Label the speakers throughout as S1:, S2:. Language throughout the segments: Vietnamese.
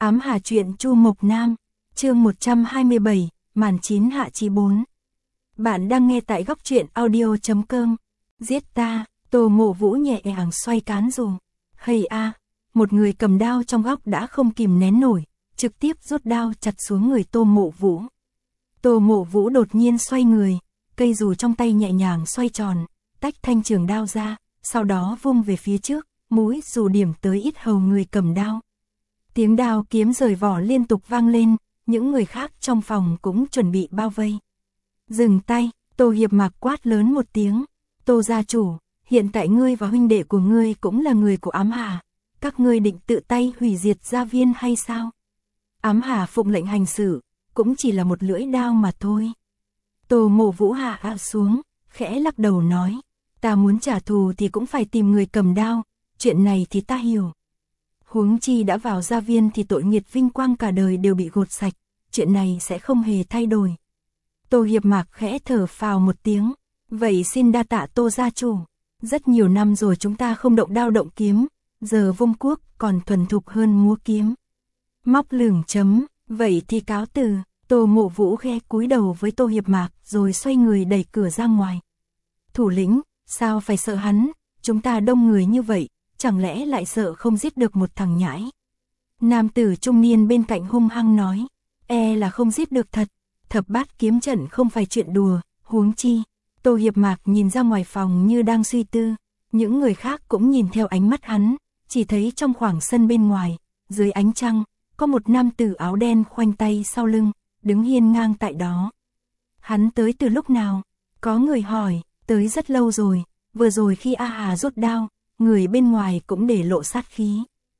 S1: Ám Hà truyện Chu Mộc Nam, chương 127, màn 9 hạ chí 4. Bạn đang nghe tại góc truyện audio.com. Giết ta, Tô Mộ Vũ nhẹ nhàng xoay cán dù. Hây a, một người cầm đao trong góc đã không kìm nén nổi, trực tiếp rút đao chặt xuống người Tô Mộ Vũ. Tô Mộ Vũ đột nhiên xoay người, cây dù trong tay nhẹ nhàng xoay tròn, tách thanh trường đao ra, sau đó vung về phía trước, mũi dù điểm tới yết hầu người cầm đao. Tiếng đao kiếm rời vỏ liên tục vang lên, những người khác trong phòng cũng chuẩn bị bao vây. Dừng tay, Tô Hiệp Mạc quát lớn một tiếng. Tô gia chủ, hiện tại ngươi và huynh đệ của ngươi cũng là người của Ám Hà. Các ngươi định tự tay hủy diệt gia viên hay sao? Ám Hà phụng lệnh hành sự, cũng chỉ là một lưỡi đao mà thôi. Tô Mộ Vũ hạ xuống, khẽ lắc đầu nói. Ta muốn trả thù thì cũng phải tìm người cầm đao, chuyện này thì ta hiểu. Huống chi đã vào gia viên thì tội nghiệt vinh quang cả đời đều bị gột sạch, chuyện này sẽ không hề thay đổi. Tô Hiệp Mạc khẽ thở phào một tiếng, vậy xin đa tạ Tô gia chủ. Rất nhiều năm rồi chúng ta không động đao động kiếm, giờ vung cuốc còn thuần thục hơn múa kiếm. Móc lửng chấm, vậy thì cáo từ. Tô Mộ Vũ khẽ cúi đầu với Tô Hiệp Mạc rồi xoay người đẩy cửa ra ngoài. Thủ lĩnh, sao phải sợ hắn, chúng ta đông người như vậy, chẳng lẽ lại sợ không giết được một thằng nhãi? Nam tử trung niên bên cạnh hung hăng nói, là không giết được thật, thập bát kiếm trận không phải chuyện đùa, huống chi. Tô Hiệp Mạc nhìn ra ngoài phòng như đang suy tư, những người khác cũng nhìn theo ánh mắt hắn, chỉ thấy trong khoảng sân bên ngoài, dưới ánh trăng, có một nam tử áo đen khoanh tay sau lưng, đứng hiên ngang tại đó. Hắn tới từ lúc nào? Có người hỏi, tới rất lâu rồi, vừa rồi khi A Hà rút đao, người bên ngoài cũng để lộ sát khí.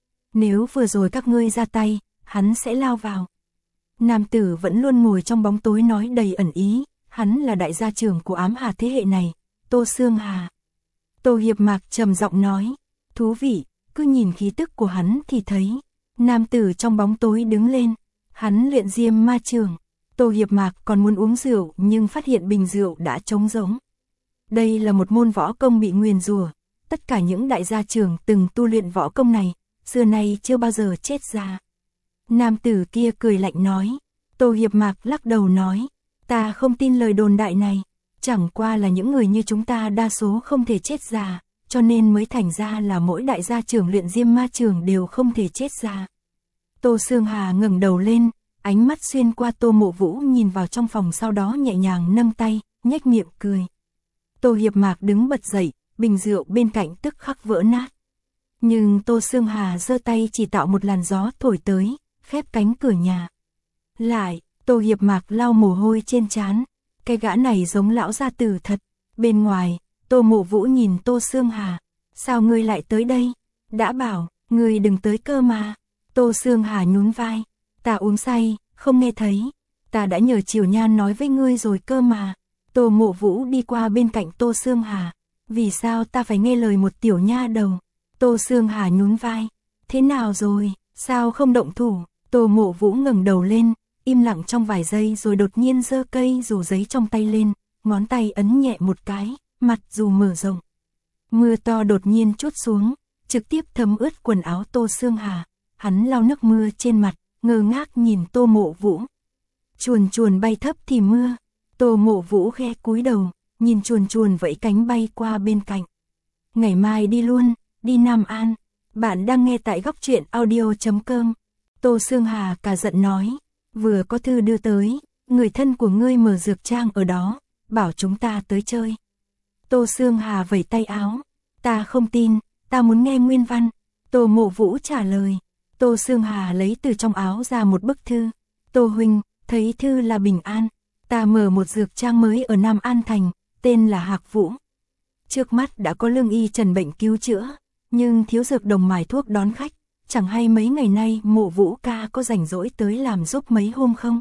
S1: Nếu vừa rồi các ngươi ra tay, hắn sẽ lao vào. Nam tử vẫn luôn ngồi trong bóng tối nói đầy ẩn ý, hắn là đại gia trưởng của Ám Hà thế hệ này, Tô Sương Hà. Tô Hiệp Mạc trầm giọng nói, thú vị, cứ nhìn khí tức của hắn thì thấy. Nam tử trong bóng tối đứng lên, hắn luyện diêm ma trường. Tô Hiệp Mạc còn muốn uống rượu nhưng phát hiện bình rượu đã trống rỗng. Đây là một môn võ công bị nguyền rủa, tất cả những đại gia trưởng từng tu luyện võ công này, xưa nay chưa bao giờ chết ra. Nam tử kia cười lạnh nói, Tô Hiệp Mạc lắc đầu nói, ta không tin lời đồn đại này, chẳng qua là những người như chúng ta đa số không thể chết già, cho nên mới thành ra là mỗi đại gia trưởng luyện diêm ma trường đều không thể chết già. Tô Sương Hà ngẩng đầu lên, ánh mắt xuyên qua Tô Mộ Vũ nhìn vào trong phòng, sau đó nhẹ nhàng nâng tay, nhếch miệng cười. Tô Hiệp Mạc đứng bật dậy, bình rượu bên cạnh tức khắc vỡ nát. Nhưng Tô Sương Hà giơ tay chỉ tạo một làn gió thổi tới, khép cánh cửa nhà lại. Tô Hiệp Mạc lau mồ hôi trên trán, cái gã này giống lão gia tử thật. Bên ngoài, Tô Mộ Vũ nhìn Tô Sương Hà, sao ngươi lại tới đây? Đã bảo, ngươi đừng tới cơ mà. Tô Sương Hà nhún vai, ta uống say, không nghe thấy, ta đã nhờ Triều Nhan nói với ngươi rồi cơ mà. Tô Mộ Vũ đi qua bên cạnh Tô Sương Hà, vì sao ta phải nghe lời một tiểu nha đầu? Tô Sương Hà nhún vai, thế nào rồi, sao không động thủ? Tô Mộ Vũ ngẩng đầu lên, im lặng trong vài giây rồi đột nhiên giơ cây dù giấy trong tay lên, ngón tay ấn nhẹ một cái, mặt dù mở rộng. Mưa to đột nhiên trút xuống, trực tiếp thấm ướt quần áo Tô Sương Hà. Hắn lau nước mưa trên mặt, ngơ ngác nhìn Tô Mộ Vũ. Chuồn chuồn bay thấp thì mưa. Tô Mộ Vũ khẽ cúi đầu, nhìn chuồn chuồn vẫy cánh bay qua bên cạnh. Ngày mai đi luôn, đi Nam An. Bạn đang nghe tại góc truyện audio.com. Tô Sương Hà cả giận nói, vừa có thư đưa tới, người thân của ngươi mở dược trang ở đó, bảo chúng ta tới chơi. Tô Sương Hà vẩy tay áo, ta không tin, ta muốn nghe nguyên văn. Tô Mộ Vũ trả lời. Tô Sương Hà lấy từ trong áo ra một bức thư. Tô huynh, thấy thư là bình an. Ta mở một dược trang mới ở Nam An Thành, tên là Hạc Vũ. Trước mắt đã có lương y trần bệnh cứu chữa, nhưng thiếu dược đồng mài thuốc đón khách. Chẳng hay mấy ngày nay Mộ Vũ ca có rảnh rỗi tới làm giúp mấy hôm không?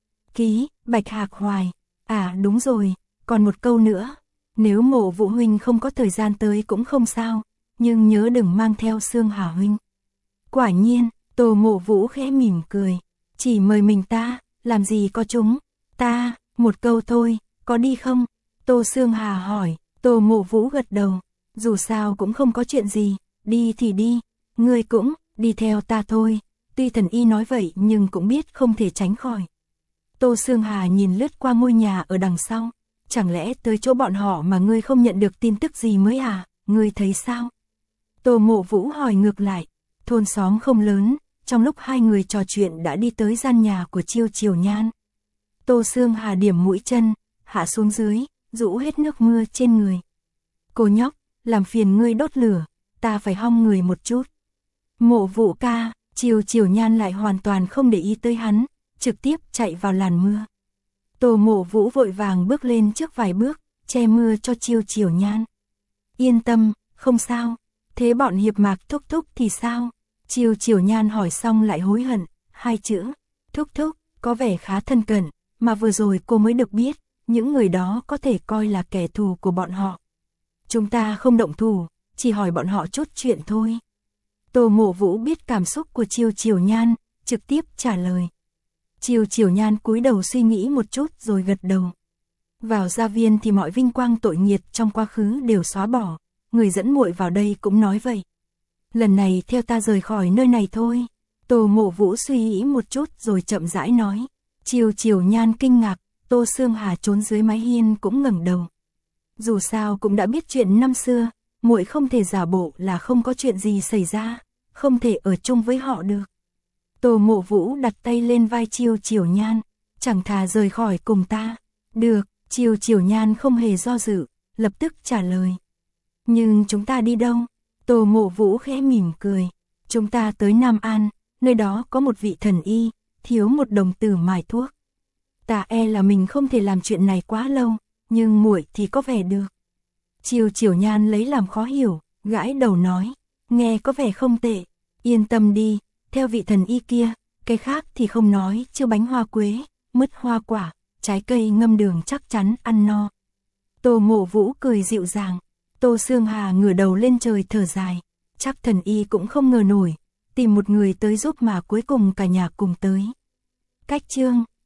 S1: Ký, Bạch Hạc Hoài. À đúng rồi, còn một câu nữa. Nếu Mộ Vũ huynh không có thời gian tới cũng không sao, nhưng nhớ đừng mang theo Sương Hà huynh. Quả nhiên, Tô Mộ Vũ khẽ mỉm cười, chỉ mời mình ta, làm gì có chúng, ta, một câu thôi, có đi không? Tô Sương Hà hỏi. Tô Mộ Vũ gật đầu, dù sao cũng không có chuyện gì, đi thì đi, ngươi cũng, đi theo ta thôi, Tuy thần y nói vậy nhưng cũng biết không thể tránh khỏi. Tô Sương Hà nhìn lướt qua ngôi nhà ở đằng sau. Chẳng lẽ tới chỗ bọn họ mà ngươi không nhận được tin tức gì mới à, ngươi thấy sao? Tô Mộ Vũ hỏi ngược lại. Thôn xóm không lớn, trong lúc hai người trò chuyện đã đi tới gian nhà của Chiêu Chiều Nhan. Tô Sương Hà điểm mũi chân, hạ xuống dưới, rũ hết nước mưa trên người. Cô nhóc, làm phiền ngươi đốt lửa, ta phải hong người một chút. Mộ Vũ ca, Chiêu Chiều Nhan lại hoàn toàn không để ý tới hắn, trực tiếp chạy vào làn mưa. Tô Mộ Vũ vội vàng bước lên trước vài bước, che mưa cho Chiêu Chiều Nhan. Yên tâm, không sao. Thế bọn Hiệp Mạc thúc thúc thì sao? Chiêu Chiều Nhan hỏi xong lại hối hận, hai chữ, thúc thúc, có vẻ khá thân cận, mà vừa rồi cô mới được biết, những người đó có thể coi là kẻ thù của bọn họ. Chúng ta không động thủ, chỉ hỏi bọn họ chút chuyện thôi. Tô Mộ Vũ biết cảm xúc của Chiêu Chiều Nhan, trực tiếp trả lời. Chiêu Chiều Nhan cúi đầu suy nghĩ một chút rồi gật đầu. Vào gia viên thì mọi vinh quang tội nghiệt trong quá khứ đều xóa bỏ, người dẫn muội vào đây cũng nói vậy. Lần này theo ta rời khỏi nơi này thôi. Tô Mộ Vũ suy nghĩ một chút rồi chậm rãi nói. Chiêu Chiều Nhan kinh ngạc, Tô Sương Hà trốn dưới mái hiên cũng ngẩng đầu. Dù sao cũng đã biết chuyện năm xưa, muội không thể giả bộ là không có chuyện gì xảy ra, không thể ở chung với họ được. Tô Mộ Vũ đặt tay lên vai Chiêu Chiều Nhan, chẳng thà rời khỏi cùng ta. Được, Chiêu Chiều Nhan không hề do dự, lập tức trả lời. Nhưng chúng ta đi đâu? Tô Mộ Vũ khẽ mỉm cười. Chúng ta tới Nam An, nơi đó có một vị thần y, thiếu một đồng tử mài thuốc. Ta e là mình không thể làm chuyện này quá lâu, nhưng muội thì có vẻ được. Chiêu Chiều Nhan lấy làm khó hiểu, gãi đầu nói. Nghe có vẻ không tệ, yên tâm đi, theo vị thần y kia, cái khác thì không nói, chứ bánh hoa quế, mứt hoa quả, trái cây ngâm đường chắc chắn ăn no. Tô Mộ Vũ cười dịu dàng. Tô Sương Hà ngửa đầu lên trời thở dài. Chắc thần y cũng không ngờ nổi, tìm một người tới giúp mà cuối cùng cả nhà cùng tới. Cách chương